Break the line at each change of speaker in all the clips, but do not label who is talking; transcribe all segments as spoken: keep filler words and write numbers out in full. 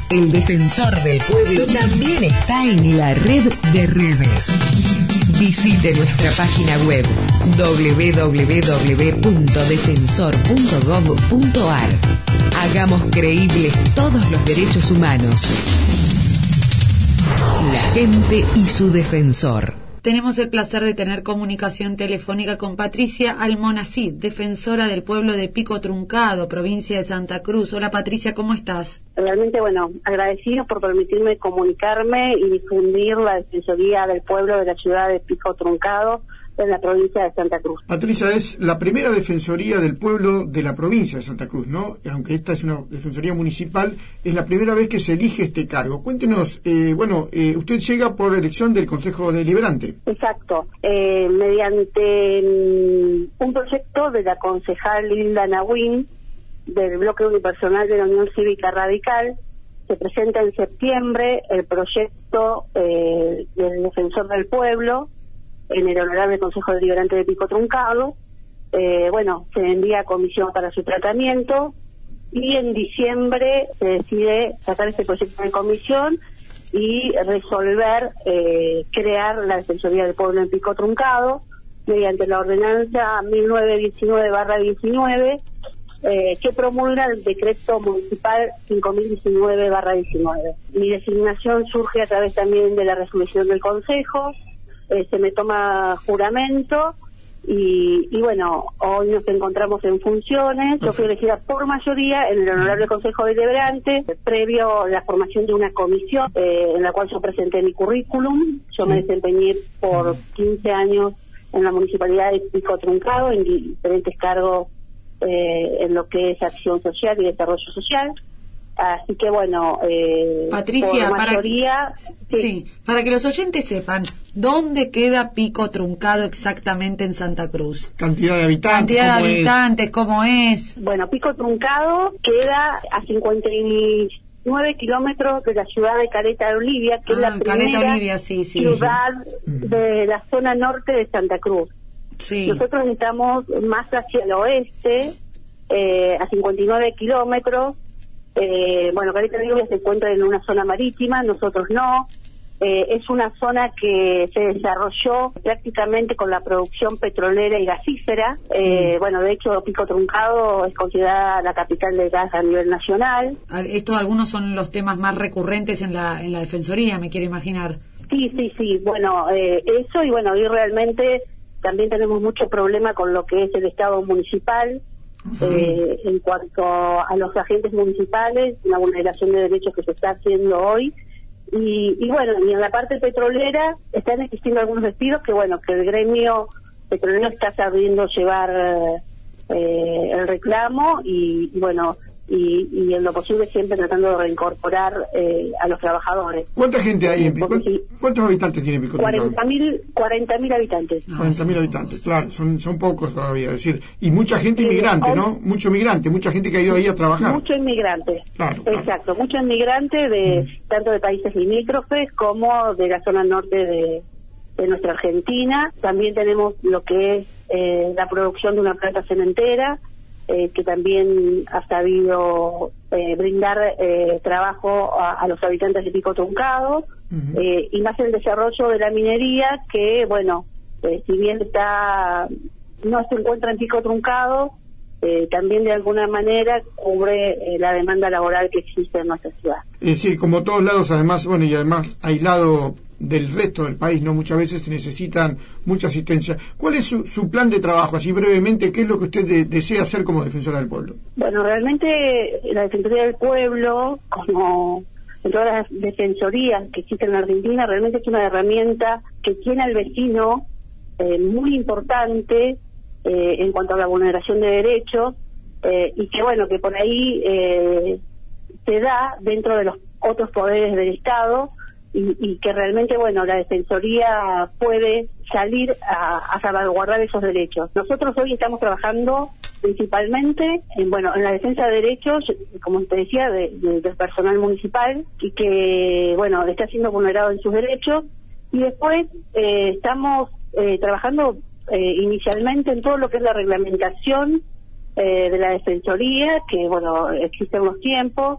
El defensor del pueblo también está en la red de redes. Visite nuestra página web doble u doble u doble u punto defensor punto gov punto ar. Hagamos creíbles todos los derechos humanos. La gente y su defensor.
Tenemos el placer de tener comunicación telefónica con Patricia Almonacid, defensora del pueblo de Pico Truncado, provincia de Santa Cruz. Hola Patricia, ¿cómo estás?
Realmente, bueno, agradecidos por permitirme comunicarme y difundir la Defensoría del Pueblo de la ciudad de Pico Truncado en la provincia de Santa Cruz.
Patricia, es la primera Defensoría del Pueblo de la provincia de Santa Cruz, ¿no? Aunque esta es una Defensoría municipal, es la primera vez que se elige este cargo. Cuéntenos, eh, bueno, eh, usted llega por elección del Consejo Deliberante.
Exacto, eh, mediante mm, un proyecto de la concejal Hilda Nahuín, del bloque unipersonal de la Unión Cívica Radical. Se presenta en septiembre el proyecto eh, del Defensor del Pueblo en el Honorable Consejo Deliberante de Pico Truncado. Eh, bueno, se envía a comisión para su tratamiento y en diciembre se decide sacar este proyecto de comisión y resolver eh, crear la Defensoría del Pueblo en Pico Truncado mediante la ordenanza mil novecientos diecinueve barra diecinueve Eh, que promulga el decreto municipal cinco mil diecinueve barra diecinueve. Mi designación surge a través también de la resolución del Consejo, eh, se me toma juramento y, y bueno, hoy nos encontramos en funciones. Yo fui elegida por mayoría en el Honorable Consejo Deliberante, previo a la formación de una comisión eh, en la cual yo presenté mi currículum. Yo me desempeñé por quince años en la Municipalidad de Pico Truncado en diferentes cargos Eh, en lo que es acción social y desarrollo social. Así que bueno, eh,
Patricia,
por mayoría,
para, sí. sí, para que los oyentes sepan, ¿dónde queda Pico Truncado exactamente en Santa Cruz?
Cantidad de habitantes.
Cantidad de habitantes, ¿cómo es?
Bueno, Pico Truncado queda a cincuenta y nueve kilómetros de la ciudad de Caleta de Olivia, que ah, es la primera
Olivia, sí, sí,
ciudad
sí.
de la zona norte de Santa Cruz.
Sí.
Nosotros estamos más hacia el oeste, eh, a cincuenta y nueve kilómetros. Eh, bueno, Caleta de Olivia se encuentra en una zona marítima, nosotros no. Eh, es una zona que se desarrolló prácticamente con la producción petrolera y gasífera. Sí. Eh, bueno, de hecho, Pico Truncado es considerada la capital del gas a nivel nacional.
Estos algunos son los temas más recurrentes en la en la Defensoría, me quiero imaginar.
Sí, sí, sí. Bueno, eh, eso y bueno, y realmente también tenemos mucho problema con lo que es el Estado municipal, sí. eh, en cuanto a los agentes municipales, una vulneración de derechos que se está haciendo hoy. Y, y bueno, y en la parte petrolera están existiendo algunos despidos que bueno, que el gremio petrolero está sabiendo llevar eh, el reclamo y, y bueno, y, y en lo posible siempre tratando de reincorporar eh, a los trabajadores.
¿Cuánta gente hay en Pico?
Si,
¿Cuántos habitantes tiene Pico?
cuarenta mil habitantes.
cuarenta mil habitantes, claro, son son pocos todavía, es decir, y mucha gente sí, inmigrante, ¿no? Mucho inmigrante, mucha gente que ha ido ahí a trabajar.
Mucho inmigrante,
claro, claro.
Exacto, mucho inmigrante de mm. tanto de países limítrofes como de la zona norte de, de nuestra Argentina. También tenemos lo que es eh, la producción de una planta cementera, Eh, que también ha sabido eh, brindar eh, trabajo a, a los habitantes de Pico Truncado, uh-huh. eh, y más el desarrollo de la minería que, bueno, eh, si bien está no se encuentra en Pico Truncado, eh, también de alguna manera cubre eh, la demanda laboral que existe en nuestra ciudad.
Es decir, como todos lados, además, bueno, y además aislado del resto del país, no muchas veces se necesitan mucha asistencia. ¿Cuál es su, su plan de trabajo? Así brevemente, ¿qué es lo que usted de, desea hacer como defensora del pueblo?
Bueno, realmente la Defensoría del Pueblo, como en todas las defensorías que existen en Argentina, realmente es una herramienta que tiene al vecino eh, muy importante eh, en cuanto a la vulneración de derechos, eh, y que bueno, que por ahí eh, se da dentro de los otros poderes del Estado. Y, y que realmente, bueno, la Defensoría puede salir a, a salvaguardar esos derechos. Nosotros hoy estamos trabajando principalmente en, bueno, en la defensa de derechos, como te decía, de, de, del personal municipal, y que, bueno, está siendo vulnerado en sus derechos. Y después eh, estamos eh, trabajando eh, inicialmente en todo lo que es la reglamentación eh, de la Defensoría, que, bueno, existen los tiempos.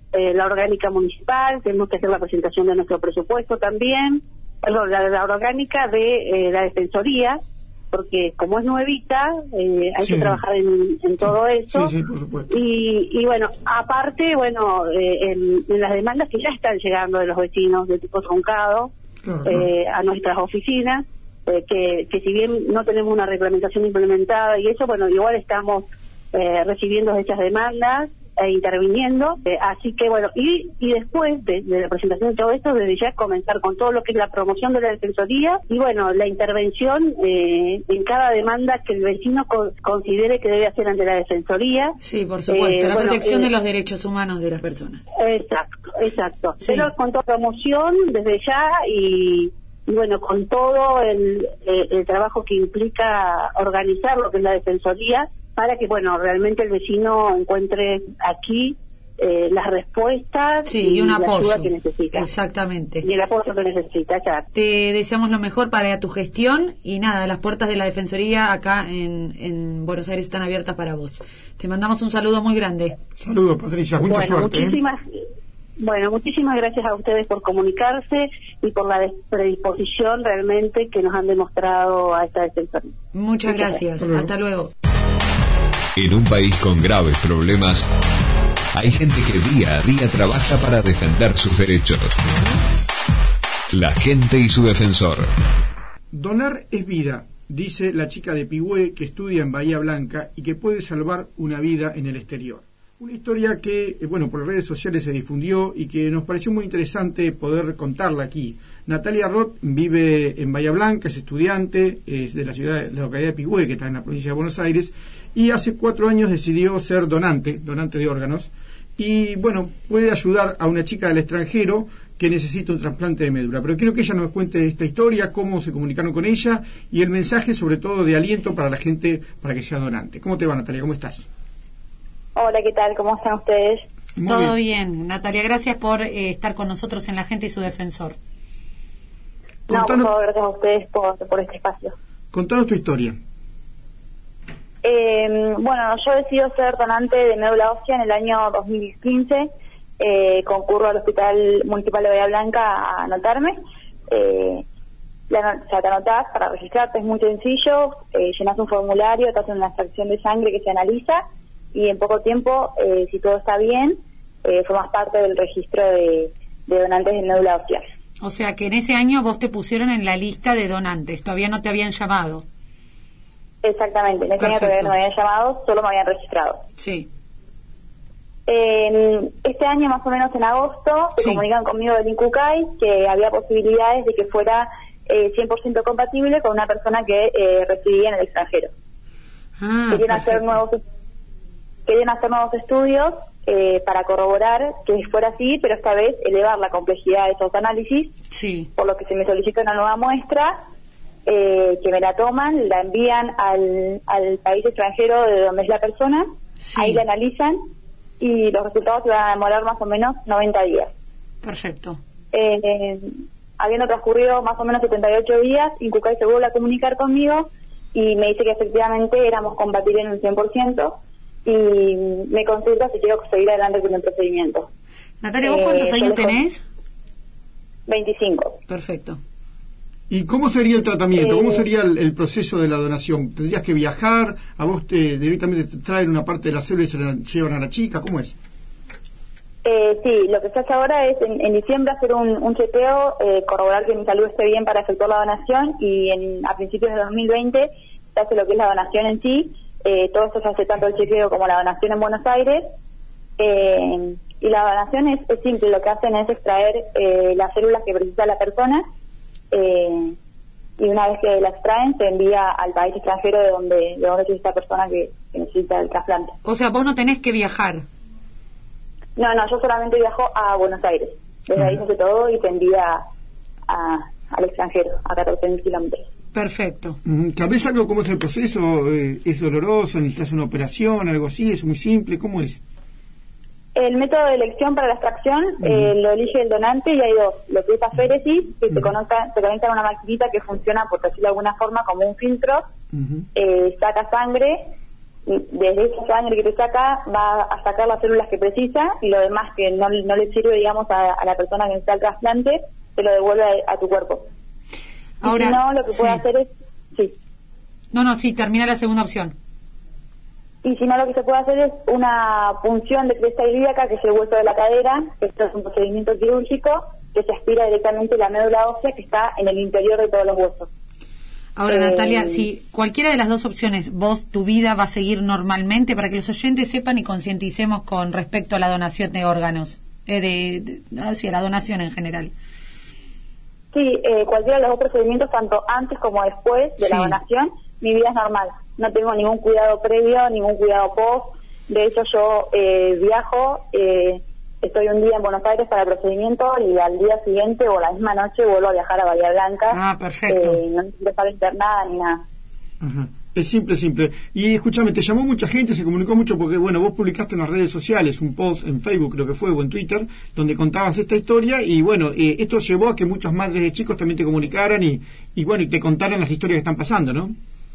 eh, la orgánica municipal, tenemos que hacer la presentación de nuestro presupuesto también, perdón, la, la orgánica de eh, la Defensoría, porque como es nuevita, eh, hay sí. que trabajar en, en todo eso.
Sí, sí, por supuesto.
Y, y bueno, aparte, bueno, eh, en, en las demandas que ya están llegando de los vecinos de tipo truncado claro, eh, claro. a nuestras oficinas, eh, que, que si bien no tenemos una reglamentación implementada y eso, bueno, igual estamos eh, recibiendo esas demandas e interviniendo, eh, así que bueno, y, y después de, de la presentación de todo esto, desde ya comenzar con todo lo que es la promoción de la Defensoría y bueno, la intervención eh, en cada demanda que el vecino co- considere que debe hacer ante la Defensoría.
Sí, por supuesto, eh, la bueno, protección eh, de los derechos humanos de las personas.
Exacto, exacto.
Sí.
Pero con toda promoción desde ya y, y bueno, con todo el, el, el trabajo que implica organizar lo que es la Defensoría, para que, bueno, realmente el vecino encuentre aquí eh, las respuestas
sí, y, un
la
apoyo.
ayuda que necesita.
Exactamente.
Y el apoyo que necesita, ya.
Te deseamos lo mejor para tu gestión y nada, las puertas de la Defensoría acá en, en Buenos Aires están abiertas para vos. Te mandamos un saludo muy grande.
Saludos, Patricia, mucha
bueno,
suerte.
Muchísimas, ¿eh? Bueno, muchísimas gracias a ustedes por comunicarse y por la predisposición realmente que nos han demostrado a esta Defensoría.
Muchas, Muchas gracias. gracias. Hasta luego.
En un país con graves problemas, hay gente que día a día trabaja para defender sus derechos. La gente y su defensor.
Donar es vida, dice la chica de Pigüé que estudia en Bahía Blanca y que puede salvar una vida en el exterior. Una historia que, bueno, por redes sociales se difundió y que nos pareció muy interesante poder contarla aquí. Natalia Roth vive en Bahía Blanca, es estudiante, es de la ciudad, de la localidad de Pigüé, que está en la provincia de Buenos Aires, y hace cuatro años decidió ser donante, donante de órganos, y bueno, puede ayudar a una chica del extranjero que necesita un trasplante de médula. Pero quiero que ella nos cuente esta historia, cómo se comunicaron con ella, y el mensaje sobre todo de aliento para la gente para que sea donante. ¿Cómo te va, Natalia? ¿Cómo estás?
Hola, ¿qué tal? ¿Cómo están ustedes?
Muy Todo bien. bien. Natalia, gracias por eh, estar con nosotros en La Gente y su Defensor.
No, Contanos, por favor, gracias a ustedes por, por este espacio.
Contanos tu historia.
Eh, bueno, yo decido ser donante de médula ósea en el año dos mil quince. Eh, concurro al Hospital Municipal de Bahía Blanca a anotarme. Eh, la, o sea, te anotás para registrarte, es muy sencillo. Eh, llenas un formulario, te hacen una extracción de sangre que se analiza y en poco tiempo, eh, si todo está bien, eh, formas parte del registro de, de donantes de médula ósea.
O sea que en ese año vos te pusieron en la lista de donantes, todavía no te habían llamado.
Exactamente, en ese Perfecto. año todavía no me habían llamado, solo me habían registrado.
Sí.
Eh, este año, más o menos en agosto, se sí. comunican conmigo del INCUCAI que había posibilidades de que fuera eh, cien por ciento compatible con una persona que eh, residía en el extranjero.
Ah,
querían, hacer nuevos, querían hacer nuevos estudios eh, para corroborar que fuera así, pero esta vez elevar la complejidad de esos análisis,
sí.
por lo que se me solicita una nueva muestra, eh, que me la toman, la envían al, al país extranjero de donde es la persona, sí. ahí la analizan, y los resultados se van a demorar más o menos noventa días.
Perfecto.
Eh, eh, habiendo transcurrido más o menos setenta y ocho días, INCUCAI se vuelve a comunicar conmigo y me dice que efectivamente éramos compatibles en un cien por ciento y me consulta si quiero seguir adelante con el procedimiento.
Natalia, ¿vos cuántos eh, años tenés?
veinticinco.
Perfecto.
¿Y cómo sería el tratamiento? ¿Cómo sería el, el proceso de la donación? ¿Tendrías que viajar? ¿A vos te directamente te traen una parte de la célula y se la llevan a la chica? ¿Cómo es?
Eh, sí, lo que se hace ahora es en, en diciembre hacer un, un chequeo, eh, corroborar que mi salud esté bien para efectuar la donación y en, a principios de dos mil veinte se hace lo que es la donación en sí. Eh, todo esto se hace tanto el chequeo como la donación en Buenos Aires. Eh, y la donación es, es simple, lo que hacen es extraer eh, las células que precisa la persona. Eh, y una vez que la extraen se envía al país extranjero de donde de donde es esta persona que, que necesita el trasplante.
O sea, vos no tenés que viajar.
No, no, yo solamente viajo a Buenos Aires. Desde uh-huh. ahí se hace todo y se envía a, al extranjero, a catorce mil kilómetros.
Perfecto.
Uh-huh. ¿Sabés algo cómo es el proceso? Eh, ¿Es doloroso? ¿Necesitas una operación? ¿Algo así? ¿Es muy simple? ¿Cómo es?
El método de elección para la extracción uh-huh. eh, lo elige el donante y hay dos. Lo que es aféresis, que uh-huh. se, conecta, se conecta a una maquinita que funciona, por decirlo de alguna forma, como un filtro. Uh-huh. Eh, saca sangre, desde ese sangre que te saca va a sacar las células que precisa y lo demás que no, no le sirve, digamos, a, a la persona que necesita el trasplante, te lo devuelve a, a tu cuerpo.
Ahora,
y si no, lo que
sí.
puede hacer es... Sí.
No, no, sí, termina la segunda opción.
Y si no, lo que se puede hacer es una punción de cresta ilíaca, que es el hueso de la cadera. Esto es un procedimiento quirúrgico que se aspira directamente la médula ósea que está en el interior de todos los huesos.
Ahora,
Eh,
Natalia, si cualquiera de las dos opciones, vos, tu vida va a seguir normalmente, para que los oyentes sepan y concienticemos con respecto a la donación de órganos, eh, de, de, hacia la donación en general.
Sí, eh, cualquiera de los dos procedimientos, tanto antes como después de
Sí.
la donación, mi vida es normal. No tengo ningún cuidado previo, ningún cuidado post. De hecho, yo eh, viajo, eh, estoy un día en Buenos Aires para el procedimiento y al día siguiente o la misma noche vuelvo a viajar a Bahía Blanca.
Ah, perfecto.
Eh, no necesito estar internada ni nada.
Ajá. Es simple, simple. Y escúchame, te llamó mucha gente, se comunicó mucho porque, bueno, vos publicaste en las redes sociales un post en Facebook, creo que fue, o en Twitter, donde contabas esta historia y, bueno, eh, esto llevó a que muchas madres de chicos también te comunicaran y, y, bueno, y te contaran las historias que están pasando, ¿no?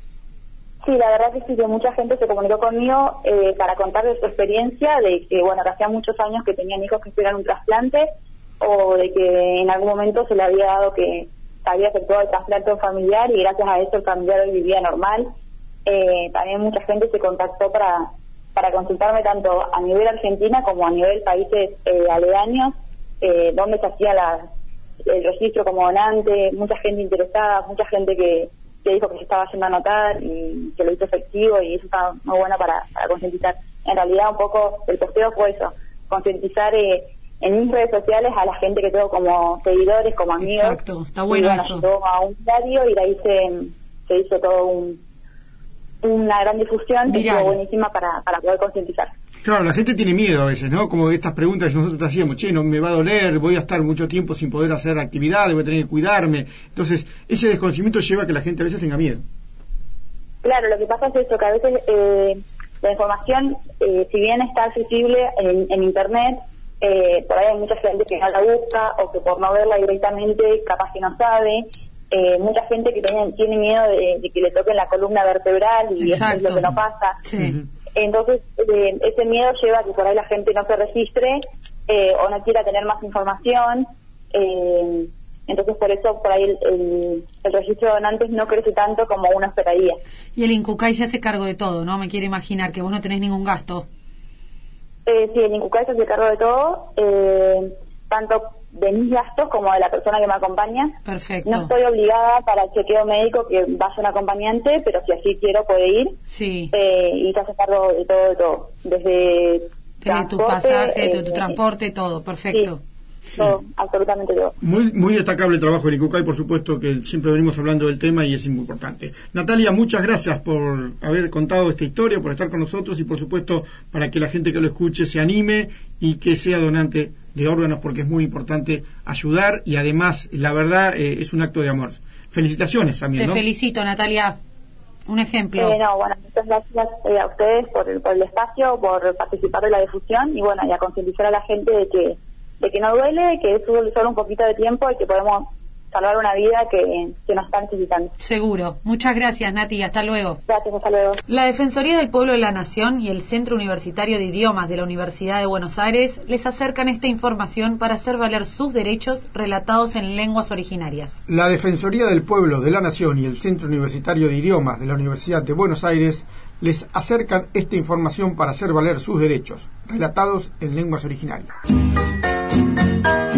Sí, la verdad que sí, que mucha gente se comunicó conmigo eh, para contarles su experiencia de que, bueno, que hacía muchos años que tenían hijos que esperan un trasplante o de que en algún momento se le había dado que se había efectuado el trasplante familiar y gracias a eso el familiar hoy vivía normal. Eh, también mucha gente se contactó para, para consultarme tanto a nivel Argentina como a nivel países eh, aledaños, eh, donde se hacía la, el registro como donante, mucha gente interesada, mucha gente que que dijo que se estaba yendo a anotar y que lo hizo efectivo y eso está muy bueno para, para concientizar. En realidad un poco el posteo fue eso, concientizar eh, en mis redes sociales a la gente que tengo como seguidores, como amigos.
Exacto, está bueno,
y, bueno
eso.
Llegó a un diario y de ahí se, se hizo todo un, una gran difusión que
Viral.
estuvo buenísima para, para poder concientizar.
Claro, la gente tiene miedo a veces, ¿no? Como estas preguntas que nosotros te hacíamos, che, no me va a doler, voy a estar mucho tiempo sin poder hacer actividades, voy a tener que cuidarme. Entonces, ese desconocimiento lleva a que la gente a veces tenga miedo.
Claro, lo que pasa es eso, que a veces eh, la información, eh, si bien está accesible en, en Internet, eh, por ahí hay mucha gente que no la busca o que por no verla directamente capaz que no sabe. Eh, mucha gente que tiene, tiene miedo de, de que le toquen la columna vertebral y eso es lo que no pasa.
Sí.
Uh-huh.
Entonces, eh, ese miedo lleva a que por ahí la gente no se registre eh, o no quiera tener más información. Eh, entonces, por eso, por ahí el, el, el registro de donantes no crece tanto como uno esperaría.
Y el INCUCAI se hace cargo de todo, ¿no? Me quiere imaginar que vos no tenés ningún gasto.
Eh, sí, el INCUCAI se hace cargo de todo, eh, tanto de mis gastos como de la persona que me acompaña.
Perfecto.
No estoy obligada para el chequeo médico que vaya un acompañante, pero si así quiero puede ir.
Sí.
Eh, y se hace cargo de todo, de todo. Desde
De tu pasaje, de tu eh, transporte, todo. Perfecto.
Sí, todo, sí. Absolutamente todo.
Muy muy destacable el trabajo del INCUCAI, por supuesto, que siempre venimos hablando del tema y es muy importante. Natalia, muchas gracias por haber contado esta historia, por estar con nosotros y, por supuesto, para que la gente que lo escuche se anime y que sea donante de órganos, porque es muy importante ayudar y además, la verdad, eh, es un acto de amor. Felicitaciones también,
Te
¿no?
felicito, Natalia. Un ejemplo.
Eh, no, bueno, muchas gracias eh, a ustedes por el, por el espacio, por participar de la difusión y, bueno, y a concientizar a la gente de que de que no duele, que es solo un poquito de tiempo y que podemos salvar una vida que, que nos está necesitando.
Seguro. Muchas gracias, Nati. Hasta luego.
Gracias, hasta luego.
La Defensoría del Pueblo de la Nación y el Centro Universitario de Idiomas de la Universidad de Buenos Aires les acercan esta información para hacer valer sus derechos relatados en lenguas originarias.
La Defensoría del Pueblo de la Nación y el Centro Universitario de Idiomas de la Universidad de Buenos Aires les acercan esta información para hacer valer sus derechos relatados en lenguas originarias.